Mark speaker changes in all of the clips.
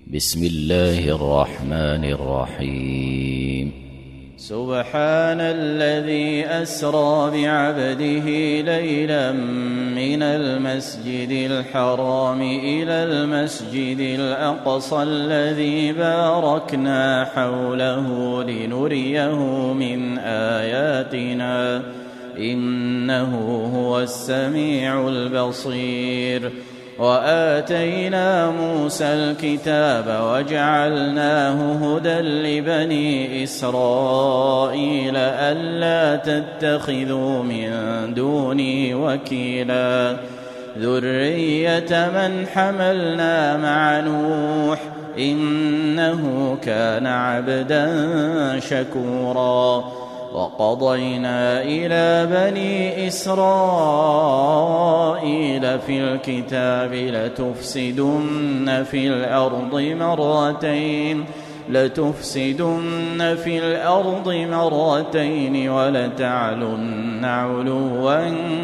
Speaker 1: بسم الله الرحمن الرحيم.
Speaker 2: سبحان الذي أسرى بعبده ليلا من المسجد الحرام إلى المسجد الأقصى الذي باركنا حوله لنريه من آياتنا إنه هو السميع البصير. وآتينا موسى الكتاب وجعلناه هدى لبني إسرائيل ألا تتخذوا من دوني وكيلا ذرية من حملنا مع نوح إنه كان عبدا شكورا. وقضينا إلى بني إسرائيل في الكتاب لتفسدن في الأرض مرتين ولتعلن علوا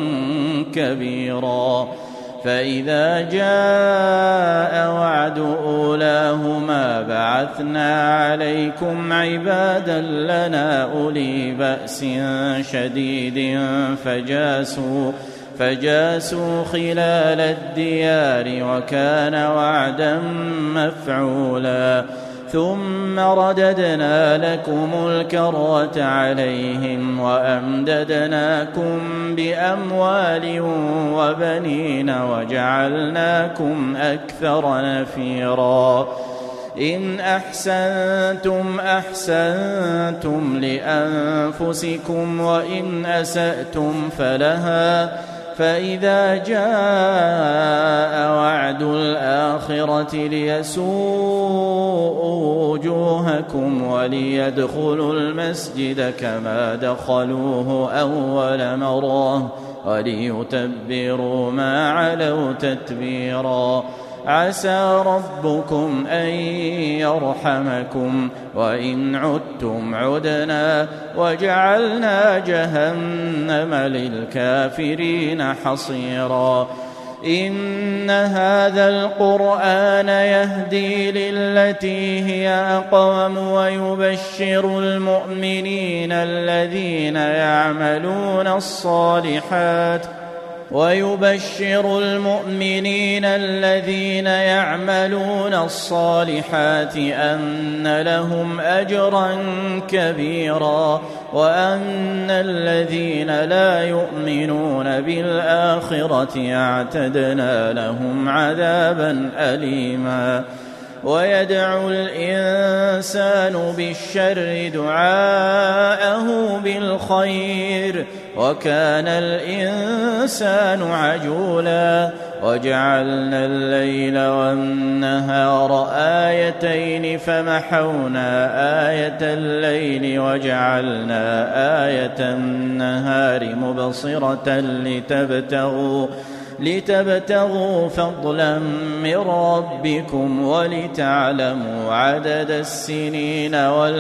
Speaker 2: كبيرا. فإذا جاء وعد أولاهما بعثنا عليكم عبادا لنا أولي بأس شديد فجاسوا خلال الديار وكان وعدا مفعولا. ثم رددنا لكم الكرة عليهم وأمددناكم بأموال وبنين وجعلناكم أكثر نفيرا. إن أحسنتم أحسنتم لأنفسكم وإن أسأتم فلها. فإذا جاء وعد الآخرة ليسوءوا وجوهكم وليدخلوا المسجد كما دخلوه أول مرة وليتبروا ما علوا تتبيرا. عسى ربكم أن يرحمكم وإن عدتم عدنا وجعلنا جهنم للكافرين حصيرا. إن هذا القرآن يهدي للتي هي أقوم ويبشر المؤمنين الذين يعملون الصالحات أن لهم أجرا كبيرا وأن الذين لا يؤمنون بالآخرة أعتدنا لهم عذابا أليما. ويدعو الإنسان بالشر دعاءه بالخير وكان الإنسان عجولا. وجعلنا الليل والنهار آيتين فمحونا آية الليل وجعلنا آية النهار مبصرة لتبتغوا فضلا من ربكم ولتعلموا عدد السنين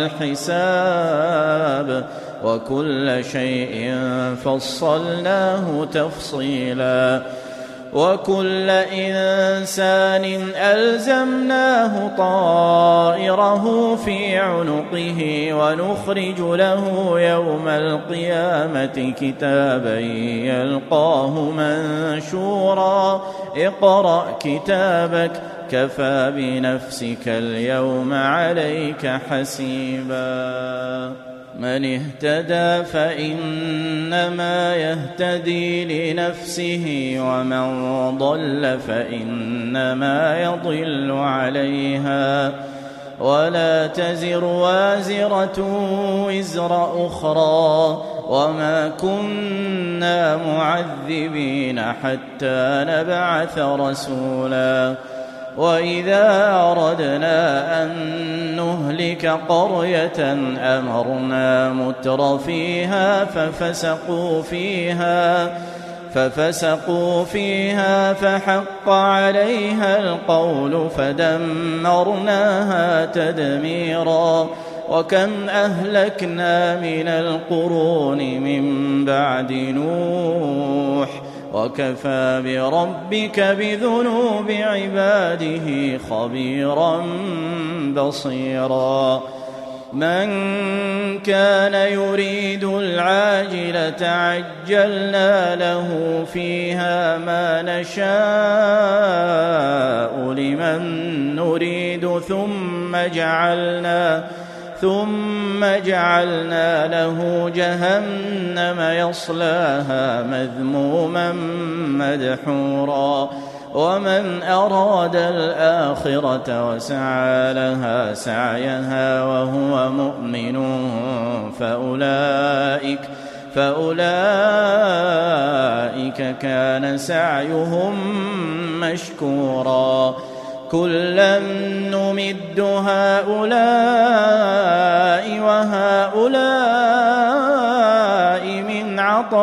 Speaker 2: والحساب وكل شيء فصلناه تفصيلا. وكل إنسان ألزمناه طائره في عنقه ونخرج له يوم القيامة كتابا يلقاه منشورا. اقرأ كتابك كفى بنفسك اليوم عليك حسيبا. من اهتدى فإنما يهتدي لنفسه ومن ضل فإنما يضل عليها ولا تزر وازرة وزر أخرى وما كنا معذبين حتى نبعث رسولا. وإذا أردنا أن نهلك قرية أمرنا متر فيها ففسقوا فيها فحق عليها القول فدمرناها تدميرا. وكم أهلكنا من القرون من بعد نوح وكفى بربك بذنوب عباده خبيرا بصيرا من كان يريد العاجلة عجلنا له فيها ما نشاء لمن نريد ثم جعلنا له جهنم يصلاها مذموما مدحورا ومن أراد الآخرة وسعى لها سعيها وهو مؤمن فأولئك كان سعيهم مشكورا كلا نمد هؤلاء وهؤلاء من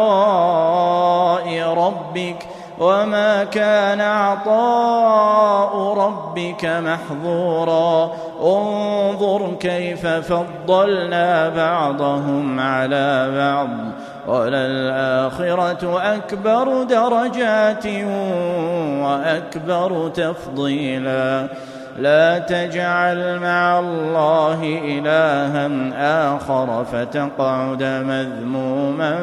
Speaker 2: عطاء ربك وما كان عطاء ربك محظورا انظر كيف فضلنا بعضهم على بعض وللآخرة أكبر درجات وأكبر تفضيلا لا تجعل مع الله إلها آخر فتقعد مذموما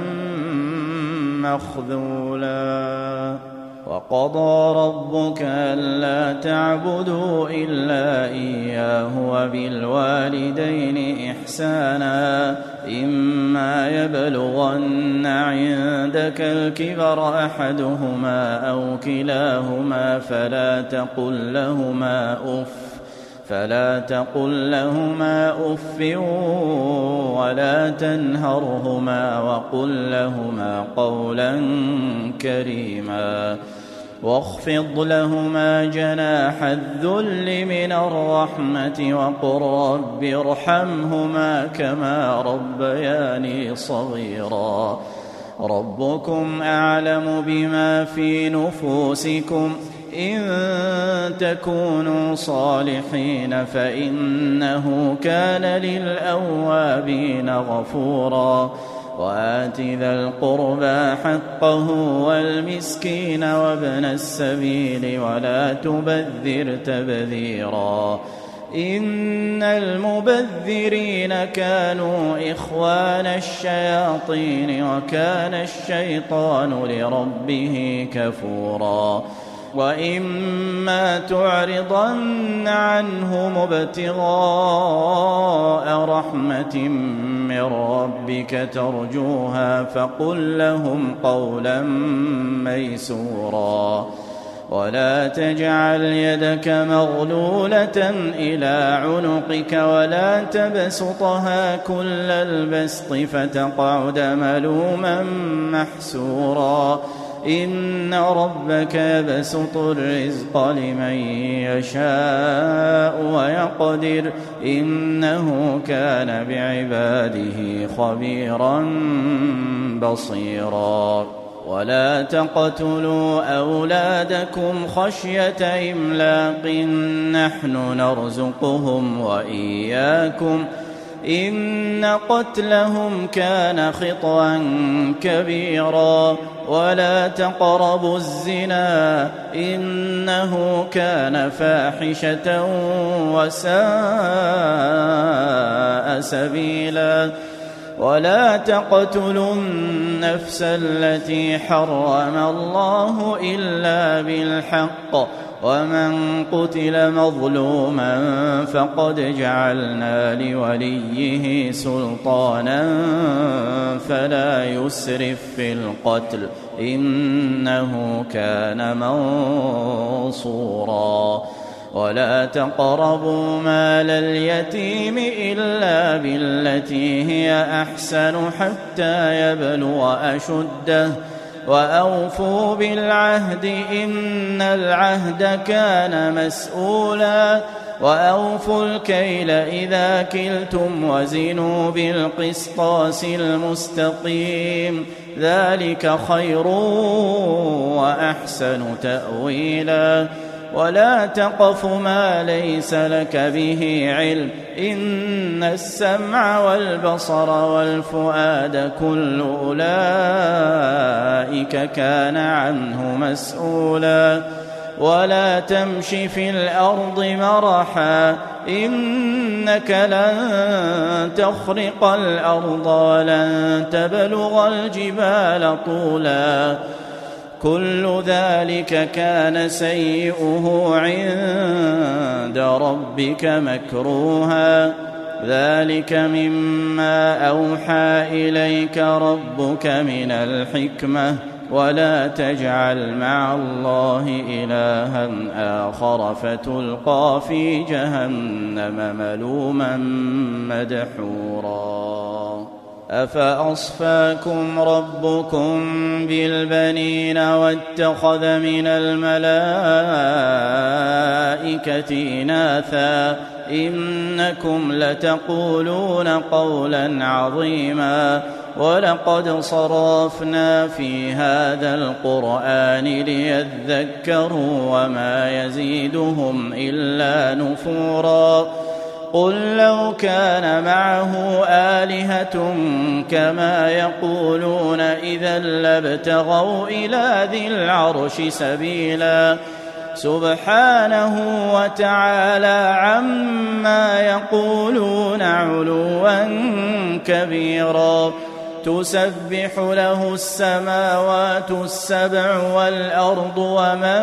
Speaker 2: مخذولا وقضى ربك ألا تعبدوا إلا إياه وبالوالدين إحسانا إما يبلغن عندك الكبر أحدهما أو كلاهما فلا تقل لهما أف ولا تنهرهما وقل لهما قولا كريما واخفض لهما جناح الذل من الرحمة وقل رب ارحمهما كما ربياني صغيرا ربكم أعلم بما في نفوسكم إن تكونوا صالحين فإنه كان للأوابين غفورا وآت ذا القربى حقه والمسكين وابن السبيل ولا تبذر تبذيرا إن المبذرين كانوا إخوان الشياطين وكان الشيطان لربه كفورا وإما تعرضن عنهم ابتغاء رحمة من ربك ترجوها فقل لهم قولا ميسورا ولا تجعل يدك مغلولة إلى عنقك ولا تبسطها كل البسط فتقعد ملوما محسورا إن ربك يبسط الرزق لمن يشاء ويقدر إنه كان بعباده خبيرا بصيرا ولا تقتلوا أولادكم خشية إملاق نحن نرزقهم وإياكم إن قتلهم كان خطأ كبيرا ولا تقربوا الزنا إنه كان فاحشة وساء سبيلا ولا تقتلوا النفس التي حرم الله إلا بالحق ومن قتل مظلوما فقد جعلنا لوليه سلطانا فلا يسرف في القتل إنه كان منصورا ولا تقربوا مال اليتيم إلا بالتي هي أحسن حتى يبلغ أشده وأوفوا بالعهد إن العهد كان مسؤولا وأوفوا الكيل إذا كلتم وزنوا بالقسطاس المستقيم ذلك خير وأحسن تأويلا ولا تقف ما ليس لك به علم إن السمع والبصر والفؤاد كل أولئك كان عنه مسؤولا ولا تمش في الأرض مرحا إنك لن تخرق الأرض ولن تبلغ الجبال طولا كل ذلك كان سيئه عند ربك مكروها ذلك مما أوحى إليك ربك من الحكمة ولا تجعل مع الله إلها آخر فتلقى في جهنم ملوما مدحورا أفأصفاكم ربكم بالبنين واتخذ من الملائكة إناثا إنكم لتقولون قولا عظيما ولقد صرفنا في هذا القرآن ليذكروا وما يزيدهم إلا نفورا قل لو كان معه آلهة كما يقولون إذا لابتغوا إلى ذي العرش سبيلا سبحانه وتعالى عما يقولون علوا كبيرا تسبح له السماوات السبع والأرض ومن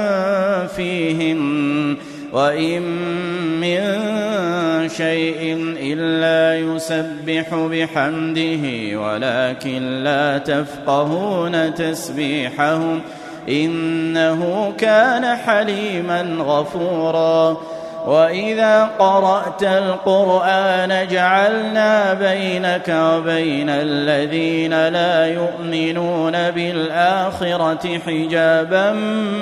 Speaker 2: فيهن وإن من شيء إلا يسبح بحمده ولكن لا تفقهون تسبيحهم إنه كان حليما غفورا وإذا قرأت القرآن جعلنا بينك وبين الذين لا يؤمنون بالآخرة حجابا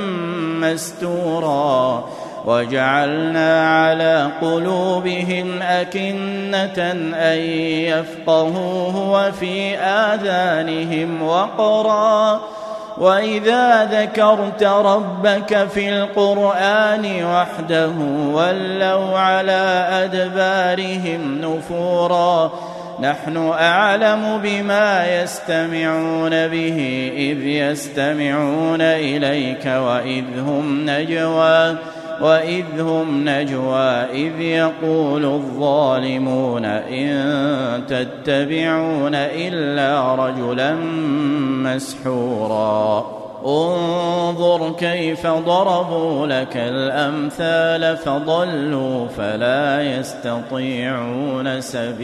Speaker 2: مستورا وجعلنا على قلوبهم أكنة أن يفقهوه وفي آذانهم وقرا وإذا ذكرت ربك في القرآن وحده ولوا على أدبارهم نفورا نحن أعلم بما يستمعون به إذ يستمعون إليك وإذ هم نجوى إذ يقول الظالمون إن تتبعون إلا رجلا مسحورا انظر كيف ضربوا لك الأمثال فضلوا فلا يستطيعون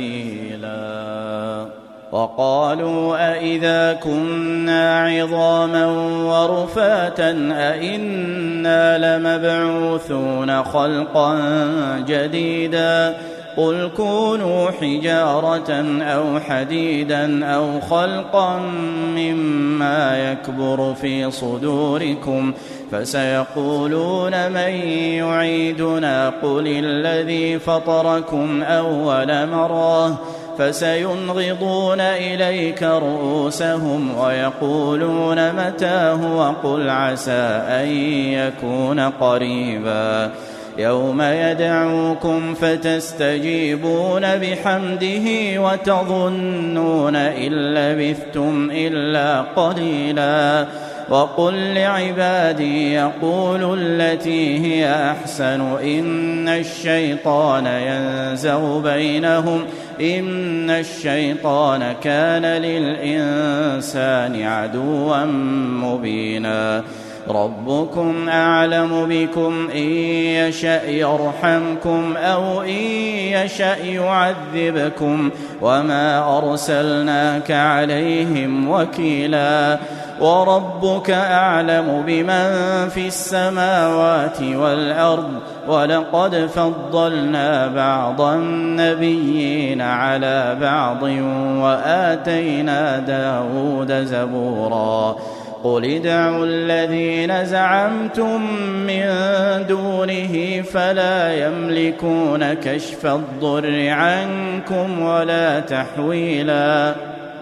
Speaker 2: سبيلا وقالوا أئذا كنا عظاما ورفاتا أئنا لمبعوثون خلقا جديدا قل كونوا حجارة أو حديدا أو خلقا مما يكبر في صدوركم فسيقولون من يعيدنا قل الذي فطركم أول مرة فسينغضون إليك رؤوسهم ويقولون متى هو قل عسى أن يكون قريبا يوم يدعوكم فتستجيبون بحمده وتظنون إن لبثتم إلا قليلا وقل لعبادي يقولوا التي هي أحسن إن الشيطان ينزغ بينهم إن الشيطان كان للإنسان عدوا مبينا ربكم أعلم بكم إن يشأ يرحمكم أو إن يشأ يعذبكم وما أرسلناك عليهم وكيلا وربك أعلم بمن في السماوات والأرض ولقد فضلنا بعض النبيين على بعض وآتينا داود زبورا قل ادعوا الذين زعمتم من دونه فلا يملكون كشف الضر عنكم ولا تحويلا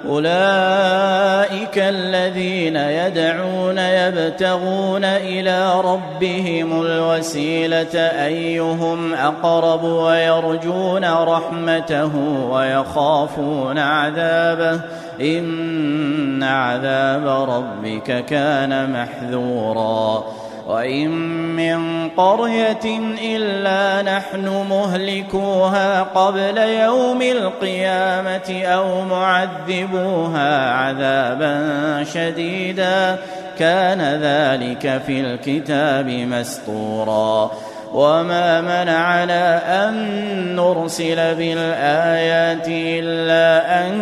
Speaker 2: أولئك الذين يدعون يبتغون إلى ربهم الوسيلة أيهم أقرب ويرجون رحمته ويخافون عذابه إن عذاب ربك كان محذورا وإن من قرية إلا نحن مهلكوها قبل يوم القيامة أو معذبوها عذابا شديدا كان ذلك في الكتاب مسطورا وما منعنا أن نرسل بالآيات إلا أن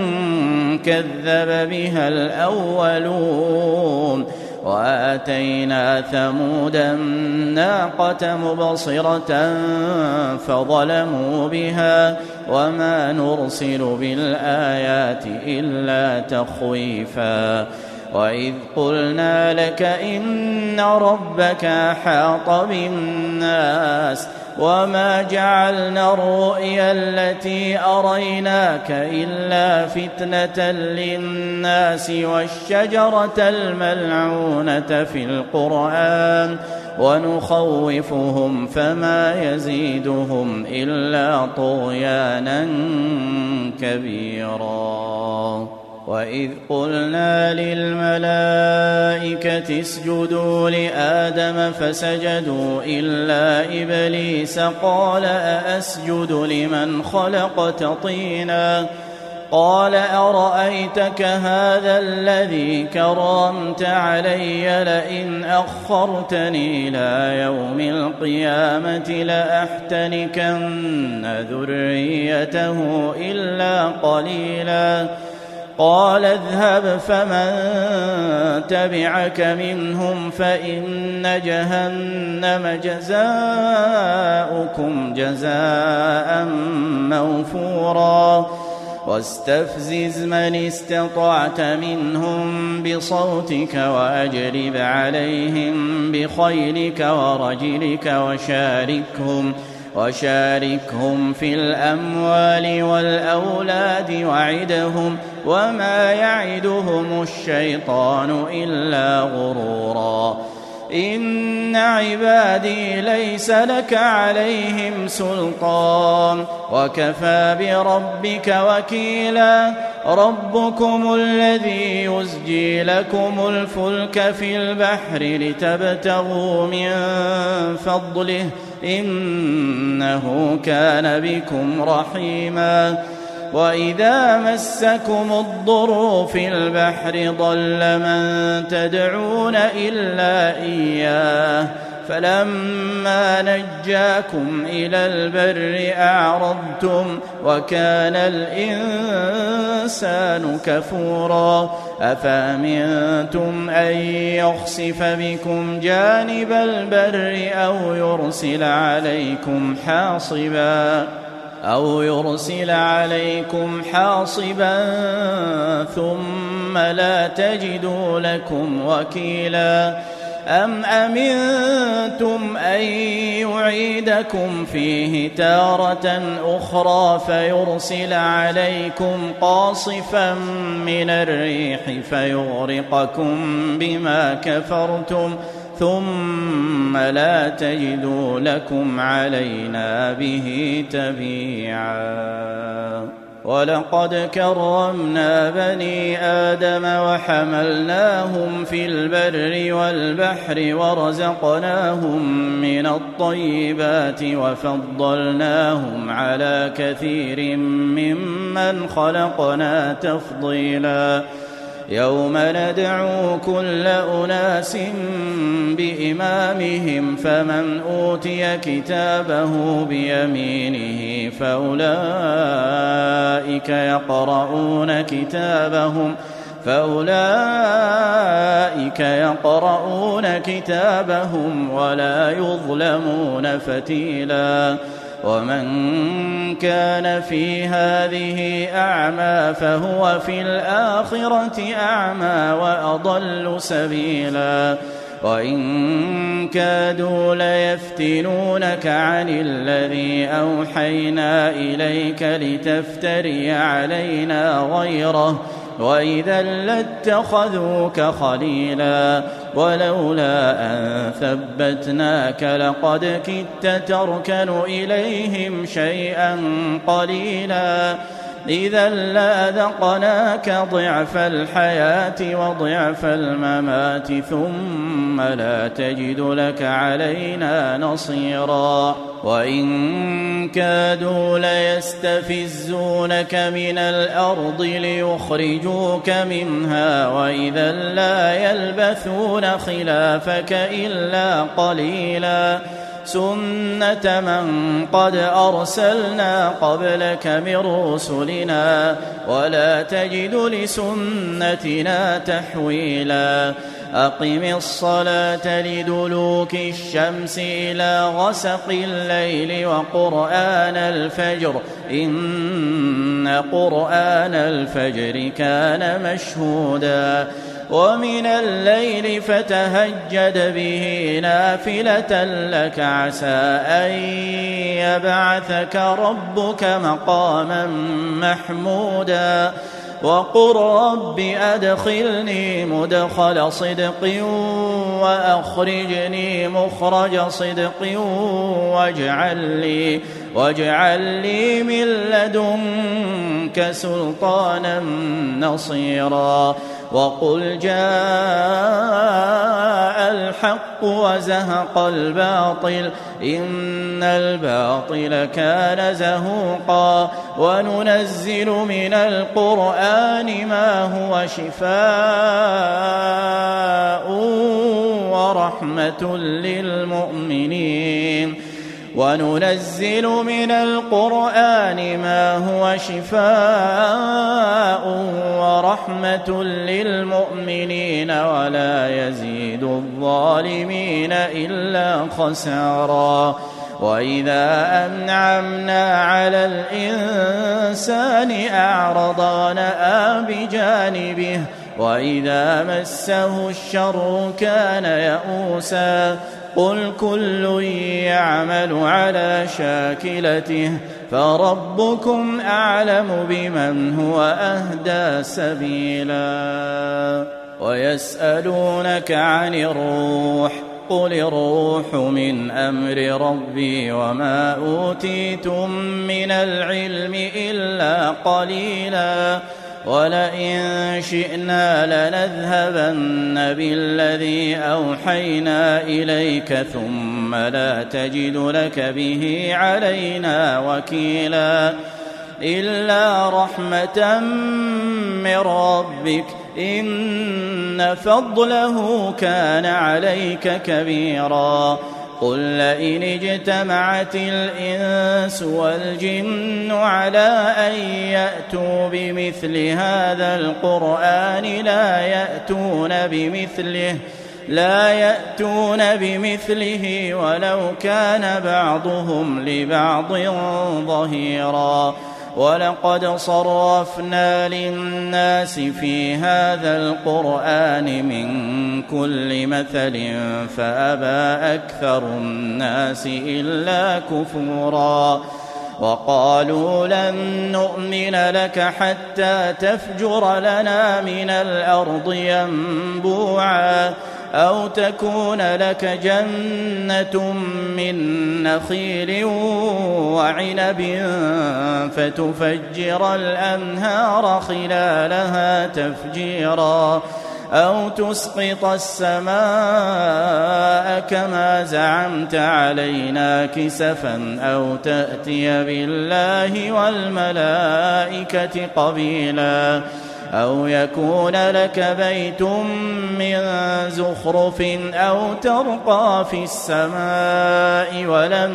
Speaker 2: كذب بها الأولون وآتينا ثمود الناقة مبصرة فظلموا بها وما نرسل بالآيات إلا تخويفا وإذ قلنا لك إن ربك أحاط بالناس وما جعلنا الرؤيا التي أريناك إلا فتنة للناس والشجرة الملعونة في القرآن ونخوفهم فما يزيدهم إلا طغيانا كبيرا وإذ قلنا للملائكة اسجدوا لآدم فسجدوا إلا إبليس قال أأسجد لمن خلقت طينا قال أرأيتك هذا الذي كرمت علي لئن أخرتني إلى يوم القيامة لأحتنكن ذريته إلا قليلا قال اذهب فمن تبعك منهم فإن جهنم جزاؤكم جزاء موفورا واستفزز من استطعت منهم بصوتك وأجلب عليهم بخيلك ورجلك وشاركهم في الأموال والأولاد وعدهم وما يعدهم الشيطان إلا غرورا إن عبادي ليس لك عليهم سلطان وكفى بربك وكيلا ربكم الذي يزجي لكم الفلك في البحر لتبتغوا من فضله إنه كان بكم رحيما وإذا مسكم الضر في البحر ضل من تدعون إلا إياه فلما نجاكم إلى البر أعرضتم وكان الإنسان كفورا أفأمنتم أن يخسف بكم جانب البر أو يرسل عليكم حاصبا ثم لا تجدوا لكم وكيلا أم أمنتم أن يعيدكم فيه تارة أخرى فيرسل عليكم قاصفا من الريح فيغرقكم بما كفرتم ثم لا تجدوا لكم علينا به تبيعا ولقد كرمنا بني آدم وحملناهم في البر والبحر ورزقناهم من الطيبات وفضلناهم على كثير ممن خلقنا تفضيلا يوم ندعو كل أناس بإمامهم فمن أوتي كتابه بيمينه فأولئك يقرؤون كتابهم ولا يظلمون فتيلا ومن كان في هذه أعمى فهو في الآخرة أعمى وأضل سبيلا وإن كادوا ليفتنونك عن الذي أوحينا إليك لتفتري علينا غيره وإذا لاتخذوك خليلا ولولا أن ثبتناك لقد كدت تركن إليهم شيئا قليلا إذا لأذقناك ضعف الحياة وضعف الممات ثم لا تجد لك علينا نصيرا وإن كادوا ليستفزونك من الأرض ليخرجوك منها وإذا لا يلبثون خلافك إلا قليلا سنة من قد أرسلنا قبلك من رسلنا ولا تجد لسنتنا تحويلا أقم الصلاة لدلوك الشمس إلى غسق الليل وقرآن الفجر إن قرآن الفجر كان مشهودا ومن الليل فتهجد به نافلة لك عسى أن يبعثك ربك مقاما محمودا وقل رب أدخلني مدخل صدق وأخرجني مخرج صدق واجعل لي من لدنك سلطانا نصيرا وقل جاء الحق وزهق الباطل إن الباطل كان زهوقا وننزل من القرآن ما هو شفاء ورحمة للمؤمنين وننزل من القرآن ما هو شفاء ورحمة للمؤمنين ولا يزيد الظالمين إلا خسارا وإذا أنعمنا على الإنسان أعرض ونأى بجانبه وإذا مسه الشر كان يئوسا قل كل يعمل على شاكلته فربكم أعلم بمن هو أهدى سبيلا ويسألونك عن الروح قل الروح من أمر ربي وما أوتيتم من العلم إلا قليلا ولئن شئنا لنذهبن بالذي أوحينا إليك ثم لا تجد لك به علينا وكيلا إلا رحمة من ربك إن فضله كان عليك كبيرا قل لئن اجتمعت الإنس والجن على أن يأتوا بمثل هذا القرآن لا يأتون بمثله ولو كان بعضهم لبعض ظهيرا ولقد صرفنا للناس في هذا القرآن من كل مثل فأبى أكثر الناس إلا كفورا وقالوا لن نؤمن لك حتى تفجر لنا من الأرض ينبوعا أو تكون لك جنة من نخيل وعنب فتفجر الأنهار خلالها تفجيرا أو تسقط السماء كما زعمت علينا كسفا أو تأتي بالله والملائكة قبيلا أو يكون لك بيت من زخرف أو ترقى في السماء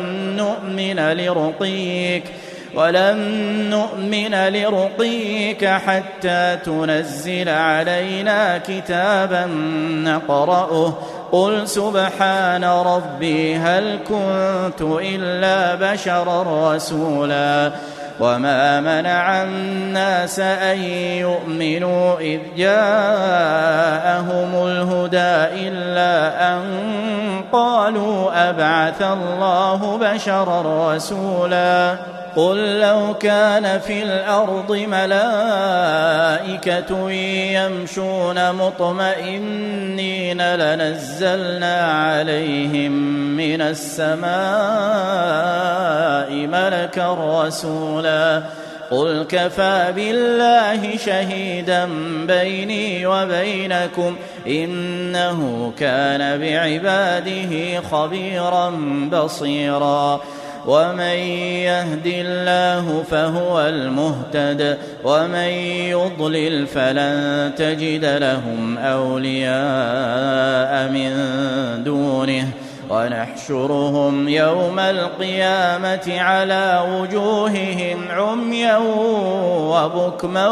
Speaker 2: ولن نؤمن لرقيك حتى تنزل علينا كتابا نقرأه قل سبحان ربي هل كنت إلا بشرا رسولا وما منع الناس أن يؤمنوا إذ جاءهم الهدى إلا أن قالوا أبعث الله بشرا رسولا قل لو كان في الأرض ملائكة يمشون مطمئنين لنزلنا عليهم من السماء ملكا رسولا قل كفى بالله شهيدا بيني وبينكم إنه كان بعباده خبيرا بصيرا ومن يهد الله فهو المهتد ومن يضلل فلن تجد لهم أولياء من دونه ونحشرهم يوم القيامة على وجوههم عميا وبكما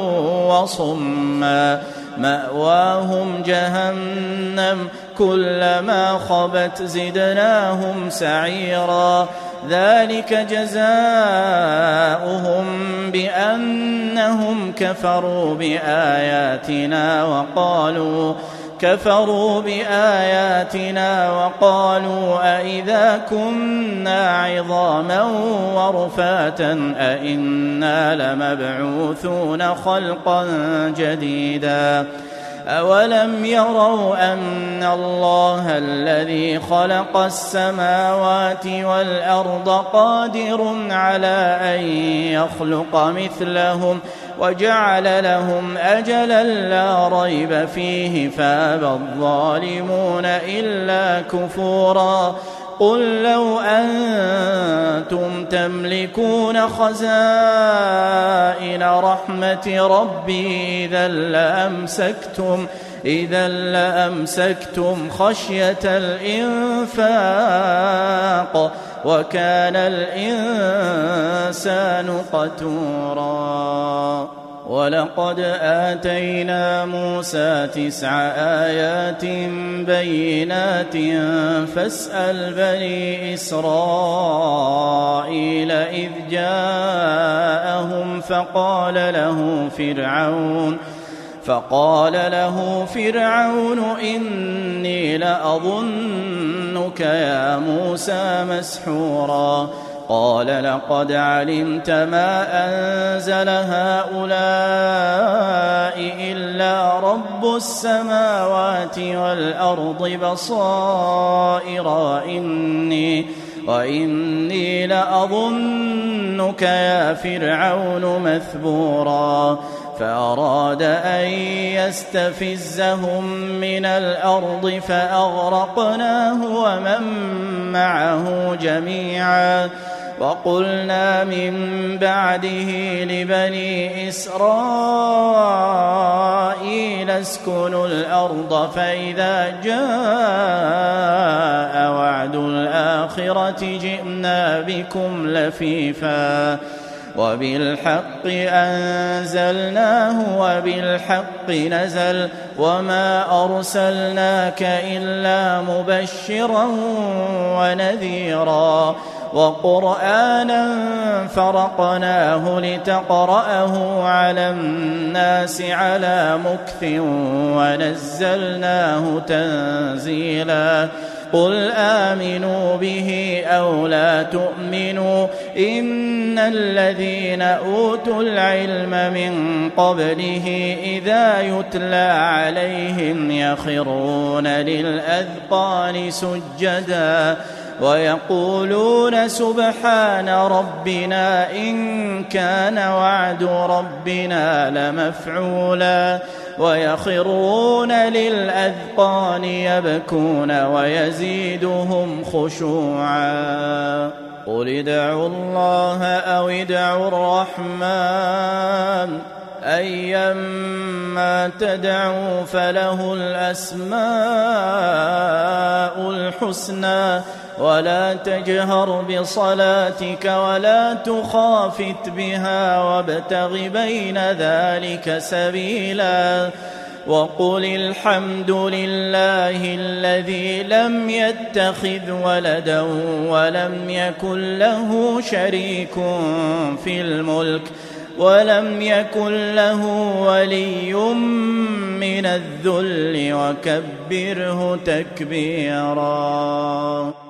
Speaker 2: وصما مأواهم جهنم كلما خبت زدناهم سعيرا ذلك جزاؤهم بأنهم كفروا بآياتنا وقالوا أئذا كنا عظاما ورفاتا أئنا لمبعوثون خلقا جديدا أولم يروا أن الله الذي خلق السماوات والأرض قادر على أن يخلق مثلهم وجعل لهم أجلا لا ريب فيه فأبى الظالمون إلا كفورا قل لو أنتم تملكون خزائن رحمة ربي إذا لأمسكتم خشية الإنفاق وكان الإنسان قتورا ولقد آتينا موسى 9 آيات بينات فاسأل بني إسرائيل إذ جاءهم فقال له فرعون إني لأظنك يا موسى مسحورا قال لقد علمت ما أنزل هؤلاء إلا رب السماوات والأرض بصائر وإني لأظنك يا فرعون مثبورا فأراد أن يستفزهم من الأرض فأغرقناه ومن معه جميعا وقلنا من بعده لبني إسرائيل اسكنوا الأرض فإذا جاء وعد الآخرة جئنا بكم لفيفا وبالحق أنزلناه وبالحق نزل وما أرسلناك إلا مبشرا ونذيرا وقرآنا فرقناه لتقرأه على الناس على مكث ونزلناه تنزيلا قل آمنوا به أو لا تؤمنوا إن الذين أوتوا العلم من قبله إذا يتلى عليهم يخرون للأذقان سجدا ويقولون سبحان ربنا إن كان وعد ربنا لمفعولا ويخرون للأذقان يبكون ويزيدهم خشوعا قل ادعوا الله أو ادعوا الرحمن أيما تدعوا فله الأسماء الحسنى ولا تجهر بصلاتك ولا تخافت بها وابتغ بين ذلك سبيلا وقل الحمد لله الذي لم يتخذ ولدا ولم يكن له شريك في الملك ولم يكن له ولي من الذل وكبره تكبيرا.